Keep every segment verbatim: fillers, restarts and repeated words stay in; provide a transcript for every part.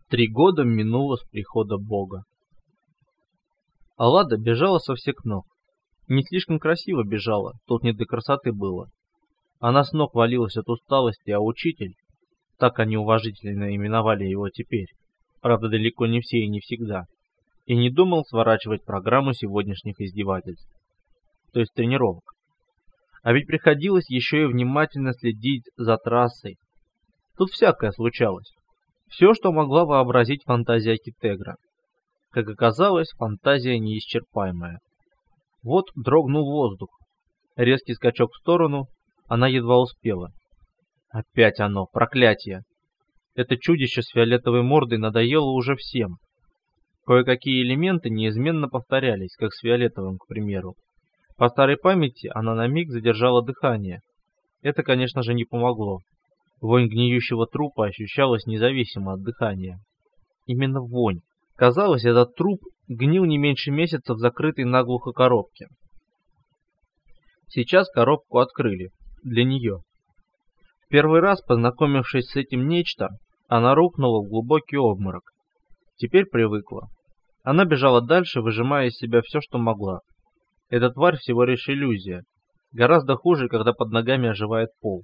Три года минуло с прихода Бога. Аллада бежала со всех ног. Не слишком красиво бежала, тут не до красоты было. Она с ног валилась от усталости, а учитель, так они уважительно именовали его теперь, правда далеко не все и не всегда, и не думал сворачивать программу сегодняшних издевательств, то есть тренировок. А ведь приходилось еще и внимательно следить за трассой. Тут всякое случалось. Все, что могла вообразить фантазия Китегра. Как оказалось, фантазия неисчерпаемая. Вот дрогнул воздух. Резкий скачок в сторону, она едва успела. Опять оно, проклятие. Это чудище с фиолетовой мордой надоело уже всем. Кое-какие элементы неизменно повторялись, как с фиолетовым, к примеру. По старой памяти она на миг задержала дыхание. Это, конечно же, не помогло. Вонь гниющего трупа ощущалась независимо от дыхания. Именно вонь. Казалось, этот труп гнил не меньше месяца в закрытой наглухо коробке. Сейчас коробку открыли. Для нее. В первый раз, познакомившись с этим нечто, она рухнула в глубокий обморок. Теперь привыкла. Она бежала дальше, выжимая из себя все, что могла. Эта тварь всего лишь иллюзия. Гораздо хуже, когда под ногами оживает пол.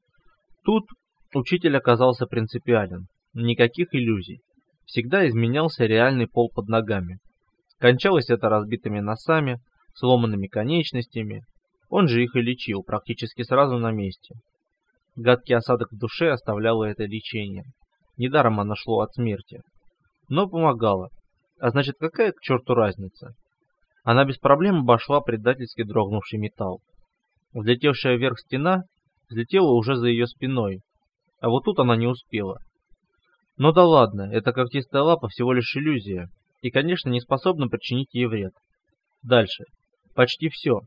Тут учитель оказался принципиален. Никаких иллюзий. Всегда изменялся реальный пол под ногами. Кончалось это разбитыми носами, сломанными конечностями. Он же их и лечил, практически сразу на месте. Гадкий осадок в душе оставляло это лечение. Недаром оно шло от смерти. Но помогало. А значит, какая к черту разница? Она без проблем обошла предательски дрогнувший металл. Взлетевшая вверх стена взлетела уже за ее спиной. А вот тут она не успела. Ну да ладно, эта когтистая лапа всего лишь иллюзия. И, конечно, не способна причинить ей вред. Дальше. Почти все.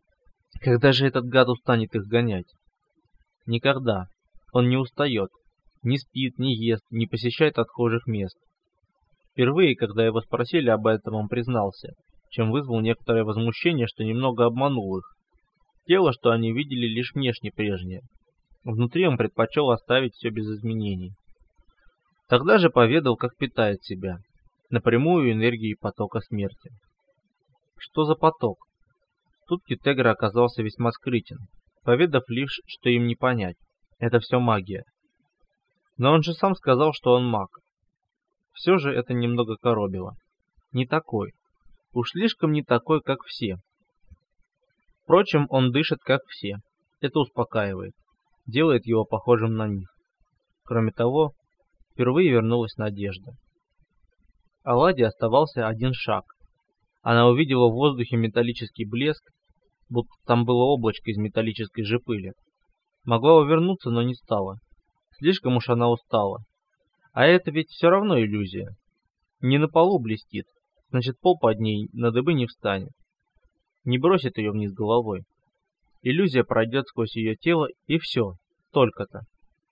Когда же этот гад устанет их гонять? Никогда. Он не устает. Не спит, не ест, не посещает отхожих мест. Впервые, когда его спросили об этом, он признался, чем вызвал некоторое возмущение, что немного обманул их. Тело, что они видели, лишь внешне прежнее. Внутри он предпочел оставить все без изменений. Тогда же поведал, как питает себя. Напрямую энергией потока смерти. Что за поток? Тут Китегра оказался весьма скрытен, поведав лишь, что им не понять. Это все магия. Но он же сам сказал, что он маг. Все же это немного коробило. Не такой. Уж слишком не такой, как все. Впрочем, он дышит, как все. Это успокаивает. Делает его похожим на них. Кроме того, впервые вернулась надежда. Алладе оставался один шаг. Она увидела в воздухе металлический блеск, будто там было облачко из металлической же пыли. Могла увернуться, но не стала. Слишком уж она устала. А это ведь все равно иллюзия. Не на полу блестит, значит пол под ней на дыбы не встанет. Не бросит ее вниз головой. Иллюзия пройдет сквозь ее тело, и все, только-то.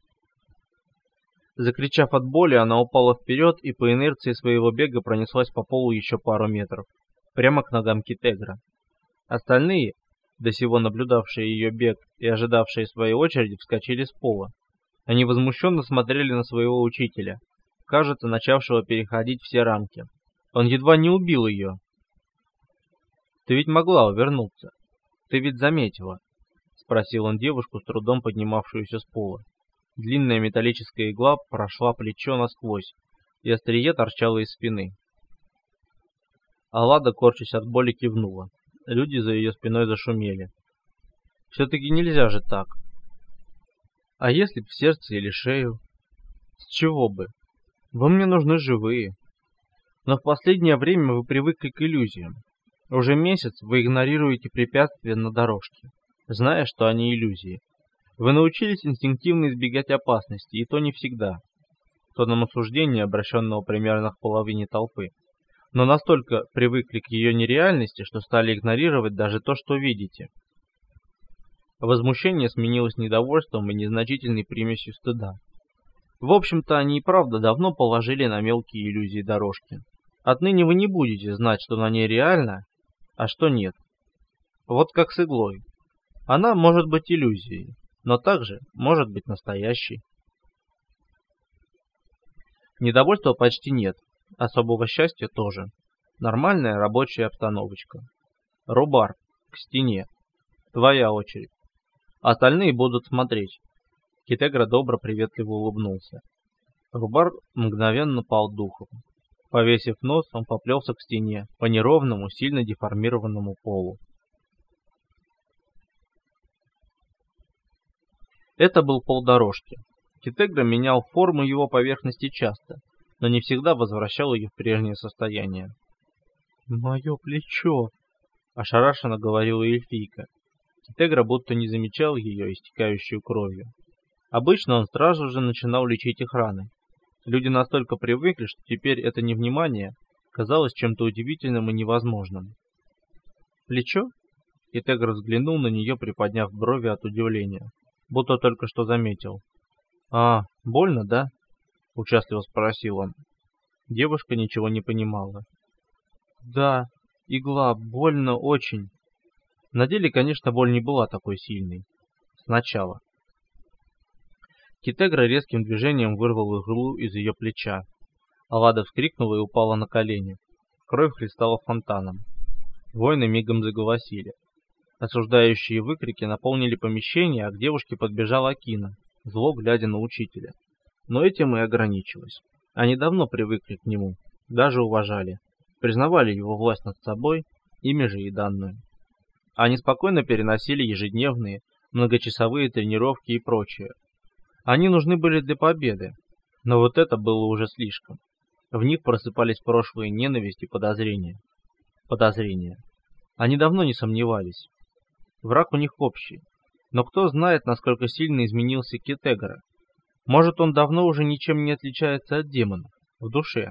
Закричав от боли, она упала вперед и по инерции своего бега пронеслась по полу еще пару метров, прямо к ногам Китегра. Остальные, до сего наблюдавшие ее бег и ожидавшие своей очереди, вскочили с пола. Они возмущенно смотрели на своего учителя, кажется, начавшего переходить все рамки. Он едва не убил ее. «Ты ведь могла увернуться. Ты ведь заметила?» — спросил он девушку, с трудом поднимавшуюся с пола. Длинная металлическая игла прошла плечо насквозь, и острие торчало из спины. Аллада, корчась от боли, кивнула. Люди за ее спиной зашумели. «Все-таки нельзя же так. А если б в сердце или шею? С чего бы? Вы мне нужны живые. Но в последнее время вы привыкли к иллюзиям. Уже месяц вы игнорируете препятствия на дорожке, зная, что они иллюзии. Вы научились инстинктивно избегать опасности, и то не всегда». Тоном осуждения, обращенного примерно к половине толпы. «Но настолько привыкли к ее нереальности, что стали игнорировать даже то, что видите». Возмущение сменилось недовольством и незначительной примесью стыда. В общем-то, они и правда давно положили на мелкие иллюзии дорожки. Отныне вы не будете знать, что на ней реально, а что нет. Вот как с иглой. Она может быть иллюзией, но также может быть настоящей. Недовольства почти нет, особого счастья тоже. Нормальная рабочая обстановочка. Рубар, к стене. Твоя очередь. Остальные будут смотреть. Китегра добро приветливо улыбнулся. Рубар мгновенно пал духом. Повесив нос, он поплелся к стене, по неровному, сильно деформированному полу. Это был пол дорожки. Китегра менял форму его поверхности часто, но не всегда возвращал ее в прежнее состояние. «Мое плечо!» — ошарашенно говорила эльфийка. Китегра будто не замечал ее, истекающую кровью. Обычно он сразу же начинал лечить их раны. Люди настолько привыкли, что теперь это невнимание казалось чем-то удивительным и невозможным. «Плечо?» — Китегра взглянул на нее, приподняв брови от удивления, будто только что заметил. «А, больно, да?» — участливо спросил он. Девушка ничего не понимала. «Да, игла, больно очень». На деле, конечно, боль не была такой сильной. Сначала. Китегра резким движением вырвал иглу из ее плеча. Аллада вскрикнула и упала на колени. Кровь хлестала фонтаном. Воины мигом заголосили. Осуждающие выкрики наполнили помещение, а к девушке подбежала Акина, зло глядя на учителя. Но этим и ограничилось. Они давно привыкли к нему, даже уважали, признавали его власть над собой, ими же и данную. Они спокойно переносили ежедневные, многочасовые тренировки и прочее. Они нужны были для победы, но вот это было уже слишком. В них просыпались прошлые ненависть и подозрения. Подозрения. Они давно не сомневались. Враг у них общий. Но кто знает, насколько сильно изменился Китегра. Может, он давно уже ничем не отличается от демонов, в душе.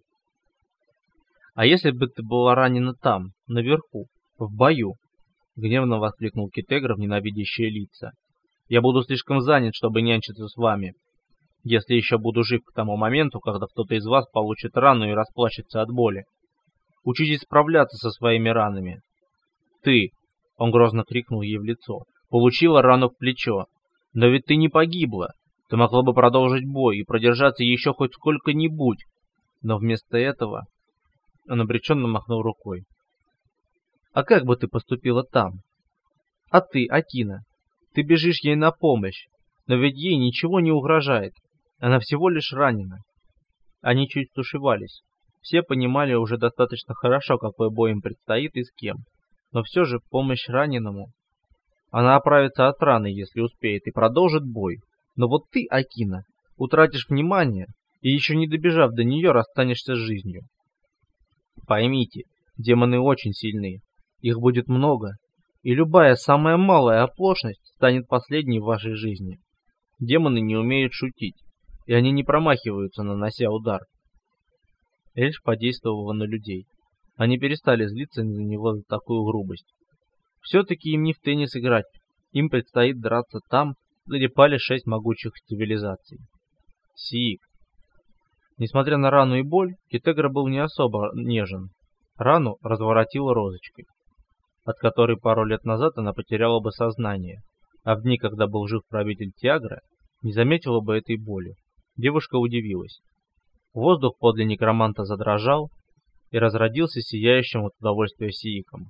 «А если бы ты была ранена там, наверху, в бою?» — гневно воскликнул Китегра в ненавидящие лица. «Я буду слишком занят, чтобы нянчиться с вами, если еще буду жив к тому моменту, когда кто-то из вас получит рану и расплачется от боли. Учитесь справляться со своими ранами. Ты!» — он грозно крикнул ей в лицо. «Получила рану в плечо. Но ведь ты не погибла. Ты могла бы продолжить бой и продержаться еще хоть сколько-нибудь. Но вместо этого...» Он обреченно махнул рукой. «А как бы ты поступила там? А ты, Акина, ты бежишь ей на помощь, но ведь ей ничего не угрожает. Она всего лишь ранена». Они чуть стушевались. Все понимали уже достаточно хорошо, какой бой им предстоит и с кем. Но все же помощь раненому. Она оправится от раны, если успеет, и продолжит бой. Но вот ты, Акина, утратишь внимание, и еще не добежав до нее, расстанешься с жизнью. Поймите, демоны очень сильны. Их будет много, и любая самая малая оплошность станет последней в вашей жизни. Демоны не умеют шутить, и они не промахиваются, нанося удар. Эльф подействовала на людей. Они перестали злиться на него за такую грубость. Все-таки им не в теннис играть, им предстоит драться там, где пали шесть могучих цивилизаций. Сиик. Несмотря на рану и боль, Китегра был не особо нежен. Рану разворотила розочкой, от которой пару лет назад она потеряла бы сознание, а в дни, когда был жив правитель Тиагра, не заметила бы этой боли. Девушка удивилась. Воздух подле некроманта задрожал и разродился сияющим от удовольствия Сииком.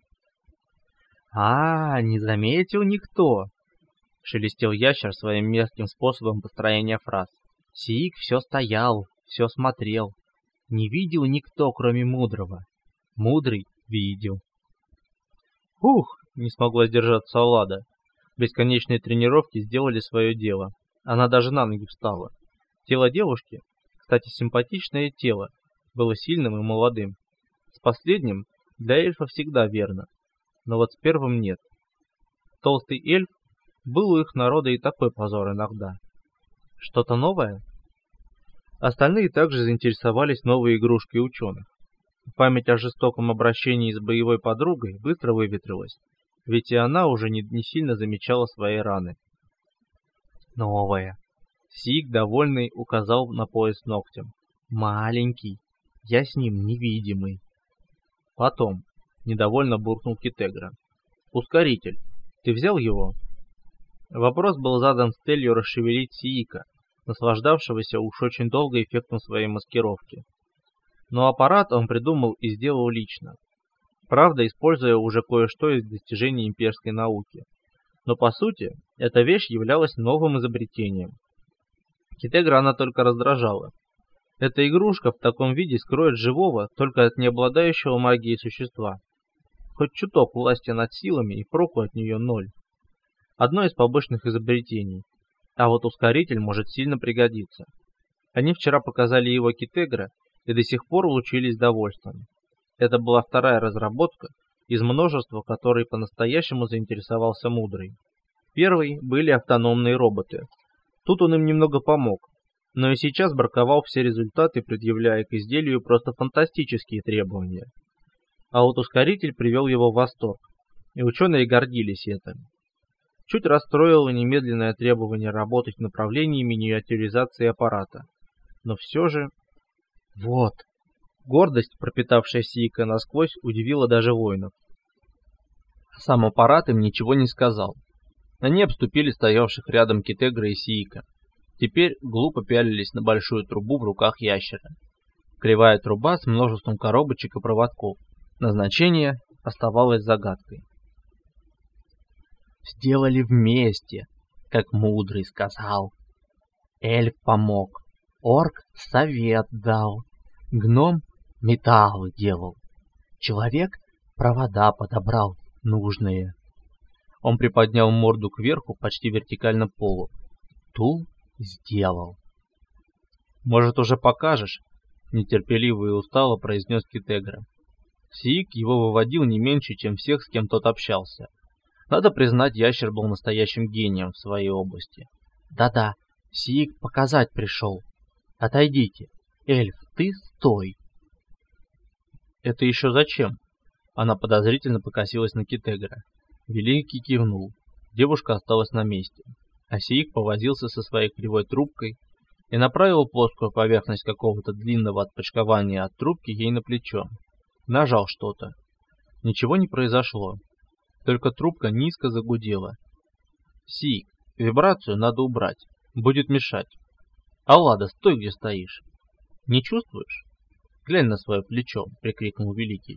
«А, не заметил никто!» — шелестел ящер своим мерзким способом построения фраз. «Сиик все стоял, все смотрел. Не видел никто, кроме мудрого. Мудрый видел». «Ух!» — не смогла сдержаться Аллада. Бесконечные тренировки сделали свое дело. Она даже на ноги встала. Тело девушки, кстати, симпатичное тело, было сильным и молодым. С последним для эльфа всегда верно, но вот с первым нет. Толстый эльф был у их народа и такой позор иногда. Что-то новое? Остальные также заинтересовались новой игрушкой ученых. Память о жестоком обращении с боевой подругой быстро выветрилась, ведь и она уже не, не сильно замечала свои раны. Новое. Сик, довольный, указал на пояс ногтем. Маленький. Я с ним невидимый. Потом, недовольно буркнул Китегра. Ускоритель. Ты взял его? Вопрос был задан с целью расшевелить Сиика, наслаждавшегося уж очень долго эффектом своей маскировки. Но аппарат он придумал и сделал лично. Правда, используя уже кое-что из достижений имперской науки. Но по сути, эта вещь являлась новым изобретением. Китегра она только раздражала. Эта игрушка в таком виде скроет живого только от необладающего магией существа. Хоть чуток власти над силами и проку от нее ноль. Одно из побочных изобретений. А вот ускоритель может сильно пригодиться. Они вчера показали его Китегра и до сих пор лучились довольством. Это была вторая разработка из множества, которой по-настоящему заинтересовался Мудрый. Первой были автономные роботы. Тут он им немного помог, но и сейчас браковал все результаты, предъявляя к изделию просто фантастические требования. А вот ускоритель привел его в восторг, и ученые гордились этим. Чуть расстроило немедленное требование работать в направлении миниатюризации аппарата. Но все же... Вот! Гордость, пропитавшая Сиика насквозь, удивила даже воинов. Сам аппарат им ничего не сказал. Они обступили стоявших рядом Китегра и Сиика. Теперь глупо пялились на большую трубу в руках ящера. Кривая труба с множеством коробочек и проводков. Назначение оставалось загадкой. Сделали вместе, как Мудрый сказал. Эльф помог, орк совет дал, гном металлы делал, человек провода подобрал нужные. Он приподнял морду кверху почти вертикально к полу. Тул сделал. Может, уже покажешь? Нетерпеливо и устало произнес Китегра. Сиик его выводил не меньше, чем всех, с кем тот общался. Надо признать, ящер был настоящим гением в своей области. Да-да, Сиик показать пришел. Отойдите. Эльф, ты стой. Это еще зачем? Она подозрительно покосилась на Китегра. Великий кивнул. Девушка осталась на месте. А Сиик повозился со своей кривой трубкой и направил плоскую поверхность какого-то длинного отпочкования от трубки ей на плечо. Нажал что-то. Ничего не произошло. Только трубка низко загудела. Сиик, вибрацию надо убрать. Будет мешать. Аллада, стой, где стоишь. Не чувствуешь? Глянь на свое плечо, прикрикнул Великий.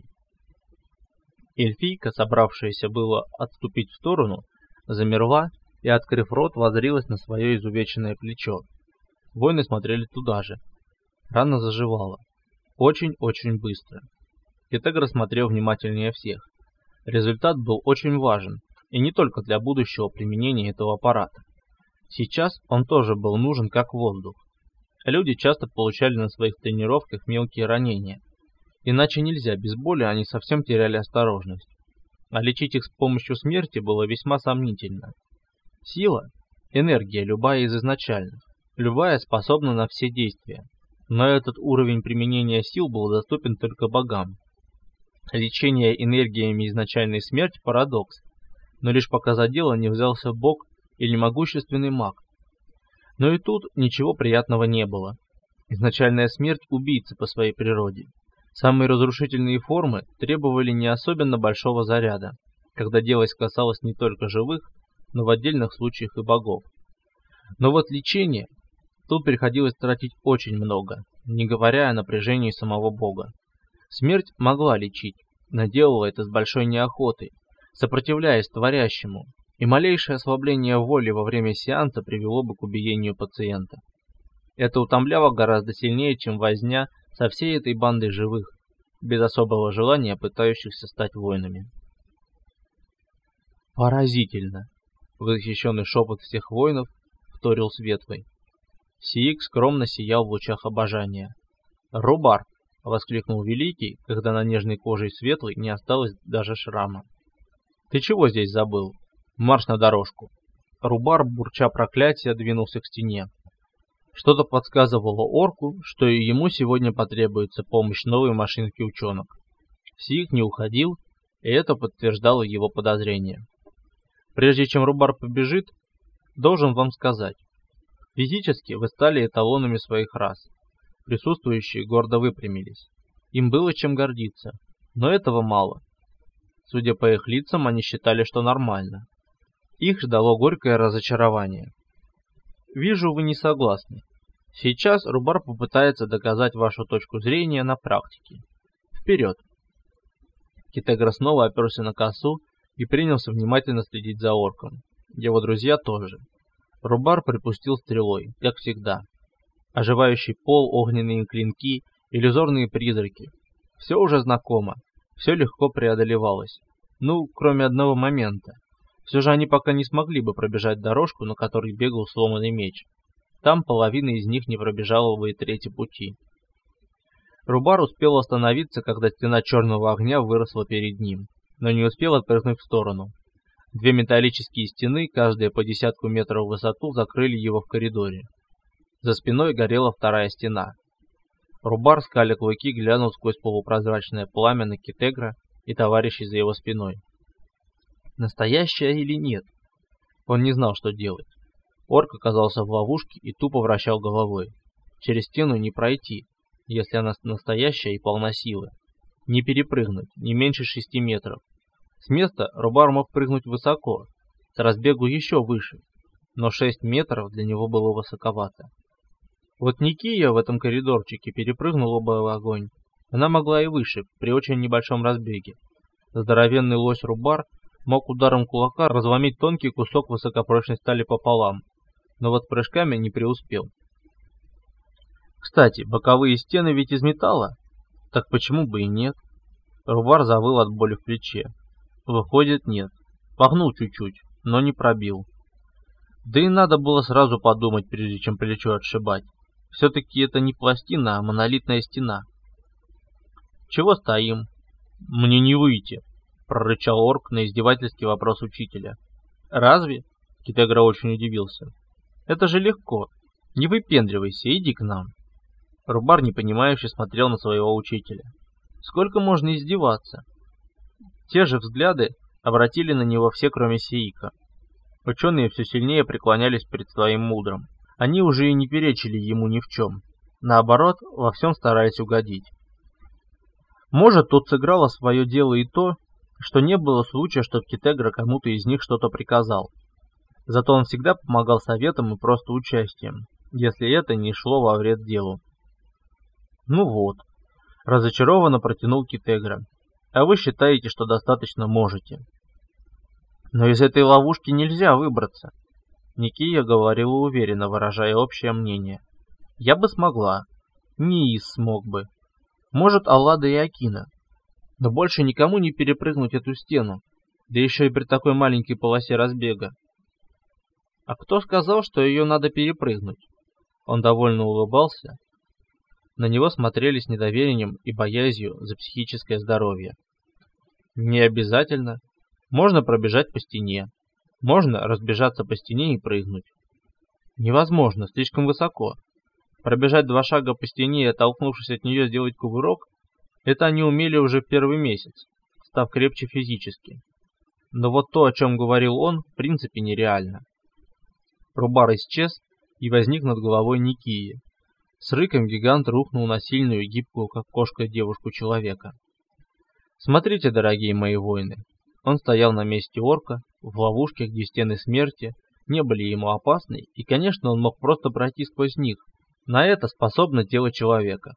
Эльфийка, собравшаяся было отступить в сторону, замерла и, открыв рот, воззрилась на свое изувеченное плечо. Воины смотрели туда же. Рана заживала. Очень-очень быстро. Китегра смотрел внимательнее всех. Результат был очень важен, и не только для будущего применения этого аппарата. Сейчас он тоже был нужен как воздух. Люди часто получали на своих тренировках мелкие ранения. Иначе нельзя, без боли они совсем теряли осторожность. А лечить их с помощью смерти было весьма сомнительно. Сила – энергия, любая из изначальных. Любая способна на все действия. Но этот уровень применения сил был доступен только богам. Лечение энергиями изначальной смерти – парадокс. Но лишь пока за дело не взялся бог или могущественный маг. Но и тут ничего приятного не было. Изначальная смерть – убийца по своей природе. Самые разрушительные формы требовали не особенно большого заряда, когда дело касалось не только живых, но в отдельных случаях и богов. Но вот лечение, тут приходилось тратить очень много, не говоря о напряжении самого бога. Смерть могла лечить, но делала это с большой неохотой, сопротивляясь творящему, и малейшее ослабление воли во время сеанса привело бы к убиению пациента. Это утомляло гораздо сильнее, чем возня со всей этой бандой живых, без особого желания пытающихся стать воинами. Поразительно! Восхищенный шепот всех воинов вторил Светлый. Сиик скромно сиял в лучах обожания. «Рубар!» — воскликнул Великий, когда на нежной коже Светлой не осталось даже шрама. «Ты чего здесь забыл? Марш на дорожку!» Рубар, бурча проклятия, двинулся к стене. Что-то подсказывало орку, что и ему сегодня потребуется помощь новой машинки ученых. Сиик не уходил, и это подтверждало его подозрения. Прежде чем Рубар побежит, должен вам сказать. Физически вы стали эталонами своих рас. Присутствующие гордо выпрямились. Им было чем гордиться, но этого мало. Судя по их лицам, они считали, что нормально. Их ждало горькое разочарование. Вижу, вы не согласны. Сейчас Рубар попытается доказать вашу точку зрения на практике. Вперед!» Китегра снова оперся на косу и принялся внимательно следить за орком. Его друзья тоже. Рубар припустил стрелой, как всегда. Оживающий пол, огненные клинки, иллюзорные призраки. Все уже знакомо, все легко преодолевалось. Ну, кроме одного момента. Все же они пока не смогли бы пробежать дорожку, на которой бегал сломанный меч. Там половина из них не пробежала бы и трети пути. Рубар успел остановиться, когда стена черного огня выросла перед ним, но не успел отпрыгнуть в сторону. Две металлические стены, каждая по десятку метров в высоту, закрыли его в коридоре. За спиной горела вторая стена. Рубар, скаля клыки, глянул сквозь полупрозрачное пламя на Китегра и товарищей за его спиной. Настоящая или нет? Он не знал, что делать. Орк оказался в ловушке и тупо вращал головой. Через стену не пройти, если она настоящая и полна силы. Не перепрыгнуть, не меньше шести метров. С места Рубар мог прыгнуть высоко, с разбегу еще выше, но шесть метров для него было высоковато. Вот Никия в этом коридорчике перепрыгнула бы в огонь. Она могла и выше, при очень небольшом разбеге. Здоровенный лось Рубар мог ударом кулака разломить тонкий кусок высокопрочной стали пополам, но вот прыжками не преуспел. Кстати, боковые стены ведь из металла, так почему бы и нет? Рубар завыл от боли в плече. Выходит, нет. Погнул чуть-чуть, но не пробил. Да и надо было сразу подумать, прежде чем плечо отшибать. Все-таки это не пластина, а монолитная стена. «Чего стоим?» «Мне не выйти», — прорычал орк на издевательский вопрос учителя. «Разве?» — Китегра очень удивился. «Это же легко. Не выпендривайся, иди к нам». Рубар непонимающе смотрел на своего учителя. Сколько можно издеваться? Те же взгляды обратили на него все, кроме Сиика. Ученые все сильнее преклонялись перед своим мудрым. Они уже и не перечили ему ни в чем. Наоборот, во всем старались угодить. Может, тут сыграло свое дело и то, что не было случая, что Китегра кому-то из них что-то приказал. Зато он всегда помогал советом и просто участием, если это не шло во вред делу. «Ну вот», — разочарованно протянул Китегра, — «а вы считаете, что достаточно можете». «Но из этой ловушки нельзя выбраться», — Никия говорила уверенно, выражая общее мнение. «Я бы смогла. Ниис смог бы. Может, Аллада и Акина. Но больше никому не перепрыгнуть эту стену, да еще и при такой маленькой полосе разбега». «А кто сказал, что ее надо перепрыгнуть?» Он довольно улыбался. На него смотрели с недоверием и боязнью за психическое здоровье. «Не обязательно. Можно пробежать по стене. Можно разбежаться по стене и прыгнуть». «Невозможно, слишком высоко. Пробежать два шага по стене и, оттолкнувшись от нее, сделать кувырок — это они умели уже в первый месяц, став крепче физически. Но вот то, о чем говорил он, в принципе нереально». Рубар исчез, и возник над головой Никии. С рыком гигант рухнул на сильную и гибкую, как кошка, девушку человека. «Смотрите, дорогие мои воины!» Он стоял на месте орка, в ловушке, где стены смерти не были ему опасны, и, конечно, он мог просто пройти сквозь них. На это способно тело человека.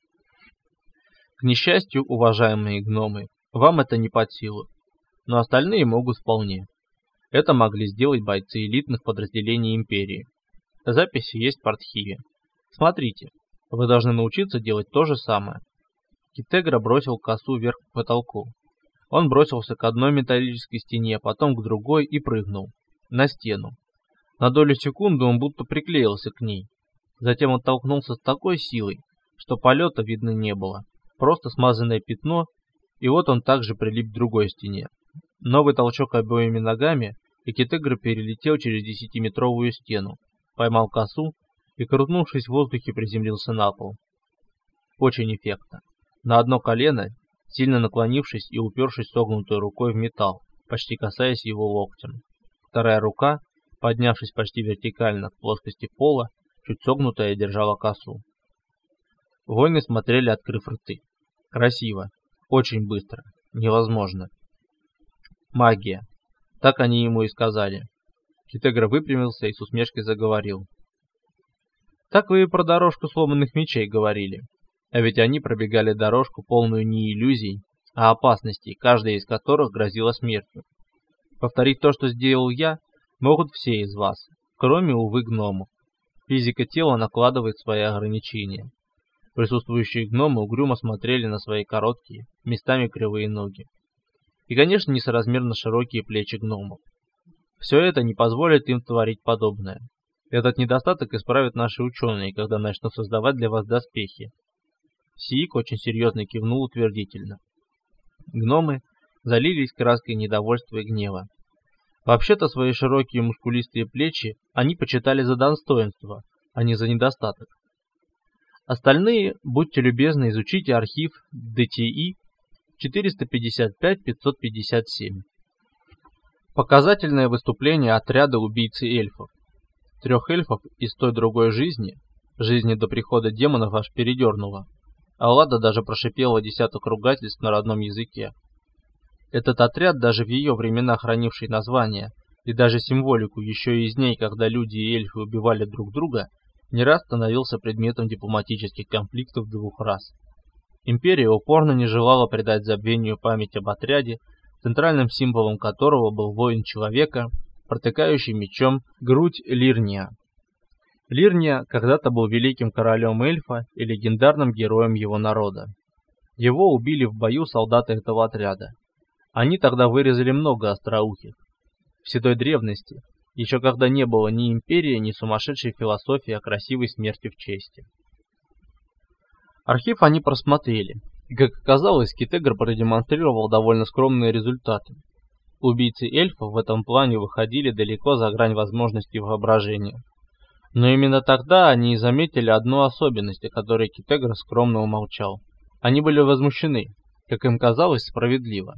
К несчастью, уважаемые гномы, вам это не под силу, но остальные могут вполне. Это могли сделать бойцы элитных подразделений Империи. Записи есть в архиве. Смотрите, вы должны научиться делать то же самое. Китегра бросил косу вверх к потолку. Он бросился к одной металлической стене, потом к другой и прыгнул. На стену. На долю секунды он будто приклеился к ней. Затем оттолкнулся с такой силой, что полета видно не было. Просто смазанное пятно, и вот он также прилип к другой стене. Новый толчок обоими ногами, и Китегра перелетел через десятиметровую стену, поймал косу и, крутнувшись в воздухе, приземлился на пол. Очень эффектно. На одно колено, сильно наклонившись и упершись согнутой рукой в металл, почти касаясь его локтем. Вторая рука, поднявшись почти вертикально к плоскости пола, чуть согнутая, держала косу. Воины смотрели, открыв рты. Красиво. Очень быстро. Невозможно. Магия. Так они ему и сказали. Китегра выпрямился и с усмешкой заговорил. Так вы и про дорожку сломанных мечей говорили. А ведь они пробегали дорожку, полную не иллюзий, а опасностей, каждая из которых грозила смертью. Повторить то, что сделал я, могут все из вас, кроме, увы, гномов. Физика тела накладывает свои ограничения. Присутствующие гномы угрюмо смотрели на свои короткие, местами кривые ноги. И, конечно, несоразмерно широкие плечи гномов. Все это не позволит им творить подобное. Этот недостаток исправят наши ученые, когда начнут создавать для вас доспехи. Сиик очень серьезно кивнул утвердительно. Гномы залились краской недовольства и гнева. Вообще-то свои широкие мускулистые плечи они почитали за достоинство, а не за недостаток. Остальные, будьте любезны, изучите архив ди ти и четыреста пятьдесят пять пятьсот пятьдесят семь. Показательное выступление отряда убийцы эльфов. Трех эльфов из той другой жизни, жизни до прихода демонов, аж передернуло. Аллада даже прошипела десяток ругательств на родном языке. Этот отряд, даже в ее времена хранивший название и даже символику еще из дней, когда люди и эльфы убивали друг друга, не раз становился предметом дипломатических конфликтов двух рас. Империя упорно не желала предать забвению память об отряде, центральным символом которого был воин человека, протыкающий мечом грудь Лирния. Лирния когда-то был великим королем эльфа и легендарным героем его народа. Его убили в бою солдаты этого отряда. Они тогда вырезали много остроухих. В седой древности, еще когда не было ни империи, ни сумасшедшей философии о красивой смерти в чести. Архив они просмотрели, и, как оказалось, Китегр продемонстрировал довольно скромные результаты. Убийцы эльфов в этом плане выходили далеко за грань возможностей воображения. Но именно тогда они и заметили одну особенность, о которой Китегр скромно умолчал. Они были возмущены, как им казалось, справедливо.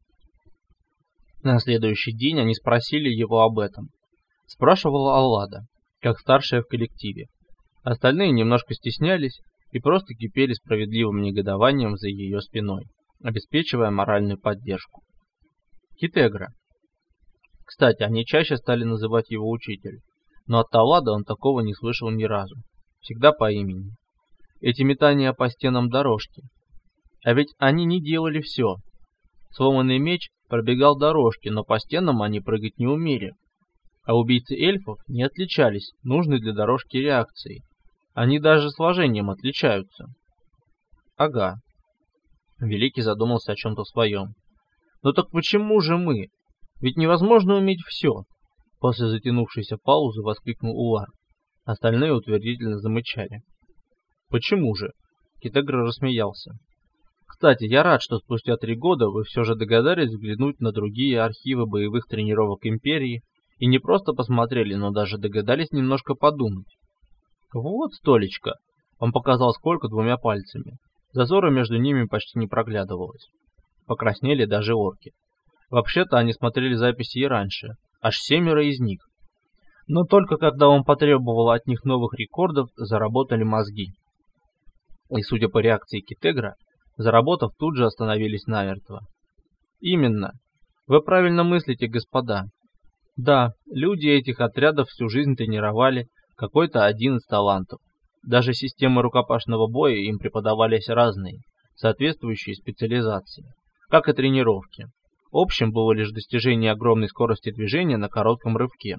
На следующий день они спросили его об этом. Спрашивала Аллада, как старшая в коллективе. Остальные немножко стеснялись и просто кипели справедливым негодованием за ее спиной, обеспечивая моральную поддержку. Китегра. Кстати, они чаще стали называть его учитель, но от Аллады он такого не слышал ни разу, всегда по имени. Эти метания по стенам дорожки. А ведь они не делали все. Сломанный меч пробегал дорожки, но по стенам они прыгать не умели. А убийцы эльфов не отличались нужной для дорожки реакцией. Они даже сложением отличаются. Ага. Великий задумался о чем-то своем. Но так почему же мы? Ведь невозможно уметь все. После затянувшейся паузы воскликнул Улар. Остальные утвердительно замычали. Почему же? Китегр рассмеялся. Кстати, я рад, что спустя три года вы все же догадались взглянуть на другие архивы боевых тренировок Империи и не просто посмотрели, но даже догадались немножко подумать. Вот столечко. Он показал сколько двумя пальцами. Зазора между ними почти не проглядывалось. Покраснели даже орки. Вообще-то они смотрели записи и раньше, аж семеро из них. Но только когда он потребовал от них новых рекордов, заработали мозги. И судя по реакции Китегра, заработав, тут же остановились намертво. Именно. Вы правильно мыслите, господа. Да, люди этих отрядов всю жизнь тренировали какой-то один из талантов. Даже системы рукопашного боя им преподавались разные, соответствующие специализации, как и тренировки. Общим было лишь достижение огромной скорости движения на коротком рывке.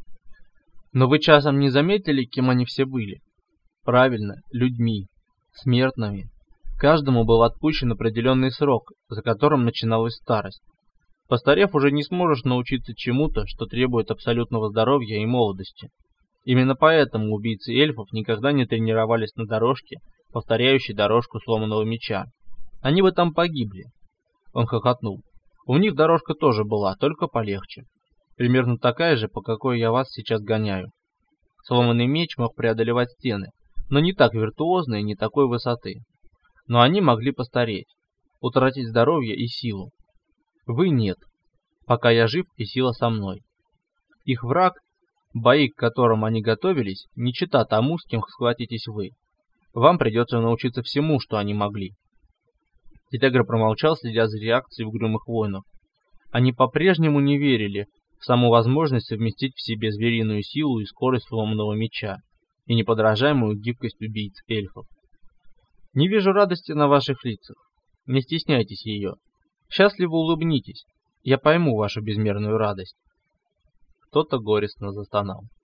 Но вы часом не заметили, кем они все были? Правильно, людьми, смертными. Каждому был отпущен определенный срок, за которым начиналась старость. Постарев, уже не сможешь научиться чему-то, что требует абсолютного здоровья и молодости. Именно поэтому убийцы эльфов никогда не тренировались на дорожке, повторяющей дорожку сломанного меча. Они бы там погибли. Он хохотнул. У них дорожка тоже была, только полегче. Примерно такая же, по какой я вас сейчас гоняю. Сломанный меч мог преодолевать стены, но не так виртуозно и не такой высоты. Но они могли постареть, утратить здоровье и силу. Вы нет. Пока я жив и сила со мной. Их враг, бои, к которым они готовились, не чета тому, с кем схватитесь вы. Вам придется научиться всему, что они могли. Китегр промолчал, следя за реакцией угрюмых воинов. Они по-прежнему не верили в саму возможность совместить в себе звериную силу и скорость сломанного меча. и неподражаемую гибкость убийц эльфов. Не вижу радости на ваших лицах. Не стесняйтесь ее. Счастливо улыбнитесь. Я пойму вашу безмерную радость. Кто-то горестно застонал.